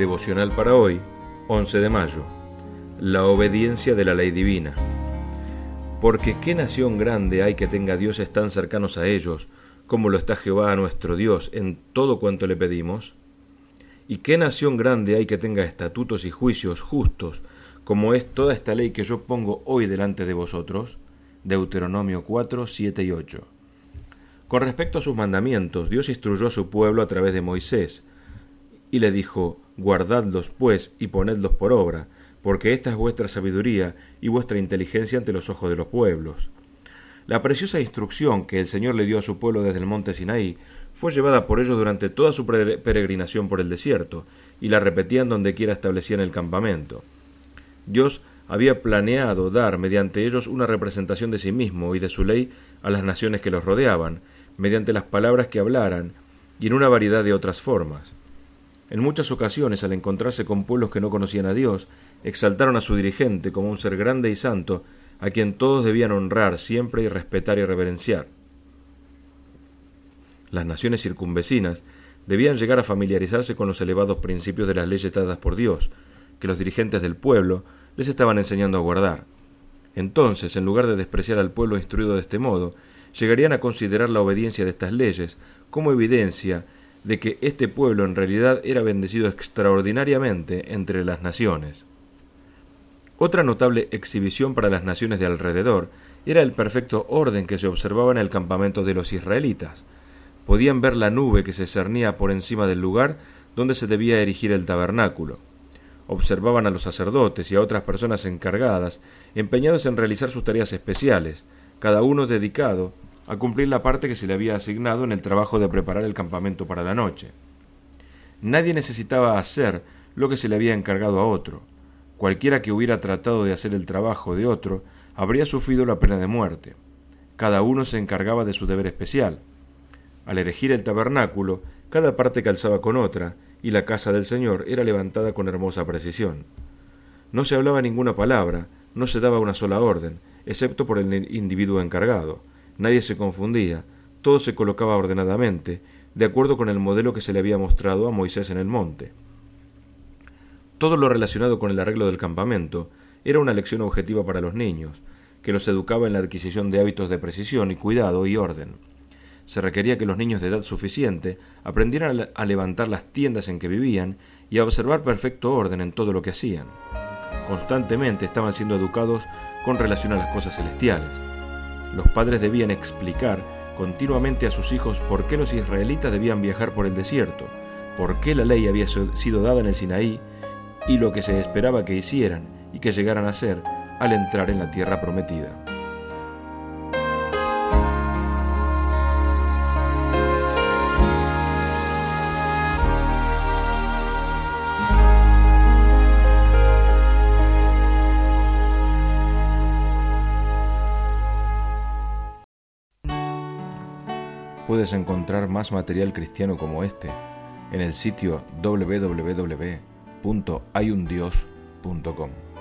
Devocional para hoy, 11 de mayo. La obediencia de la ley divina. Porque qué nación grande hay que tenga dioses tan cercanos a ellos, como lo está Jehová nuestro Dios en todo cuanto le pedimos. Y qué nación grande hay que tenga estatutos y juicios justos, como es toda esta ley que yo pongo hoy delante de vosotros. Deuteronomio 4, 7 y 8. Con respecto a sus mandamientos, Dios instruyó a su pueblo a través de Moisés, y le dijo: guardadlos pues y ponedlos por obra, porque esta es vuestra sabiduría y vuestra inteligencia ante los ojos de los pueblos. La preciosa instrucción que el Señor le dio a su pueblo desde el monte Sinaí fue llevada por ellos durante toda su peregrinación por el desierto, y la repetían donde quiera establecían el campamento. Dios había planeado dar mediante ellos una representación de sí mismo y de su ley a las naciones que los rodeaban, mediante las palabras que hablaran y en una variedad de otras formas. En muchas ocasiones, al encontrarse con pueblos que no conocían a Dios, exaltaron a su dirigente como un ser grande y santo, a quien todos debían honrar siempre y respetar y reverenciar. Las naciones circunvecinas debían llegar a familiarizarse con los elevados principios de las leyes dadas por Dios, que los dirigentes del pueblo les estaban enseñando a guardar. Entonces, en lugar de despreciar al pueblo instruido de este modo, llegarían a considerar la obediencia de estas leyes como evidencia de que este pueblo en realidad era bendecido extraordinariamente entre las naciones. Otra notable exhibición para las naciones de alrededor era el perfecto orden que se observaba en el campamento de los israelitas. Podían ver la nube que se cernía por encima del lugar donde se debía erigir el tabernáculo. Observaban a los sacerdotes y a otras personas encargadas, empeñados en realizar sus tareas especiales, cada uno dedicado a cumplir la parte que se le había asignado en el trabajo de preparar el campamento para la noche. Nadie necesitaba hacer lo que se le había encargado a otro. Cualquiera que hubiera tratado de hacer el trabajo de otro habría sufrido la pena de muerte. Cada uno se encargaba de su deber especial. Al erigir el tabernáculo, cada parte calzaba con otra, y la casa del Señor era levantada con hermosa precisión. No se hablaba ninguna palabra, no se daba una sola orden, excepto por el individuo encargado. Nadie se confundía, todo se colocaba ordenadamente, de acuerdo con el modelo que se le había mostrado a Moisés en el monte. Todo lo relacionado con el arreglo del campamento era una lección objetiva para los niños, que los educaba en la adquisición de hábitos de precisión y cuidado y orden. Se requería que los niños de edad suficiente aprendieran a levantar las tiendas en que vivían y a observar perfecto orden en todo lo que hacían. Constantemente estaban siendo educados con relación a las cosas celestiales. Los padres debían explicar continuamente a sus hijos por qué los israelitas debían viajar por el desierto, por qué la ley había sido dada en el Sinaí y lo que se esperaba que hicieran y que llegaran a hacer al entrar en la tierra prometida. Puedes encontrar más material cristiano como este en el sitio www.hayundios.com.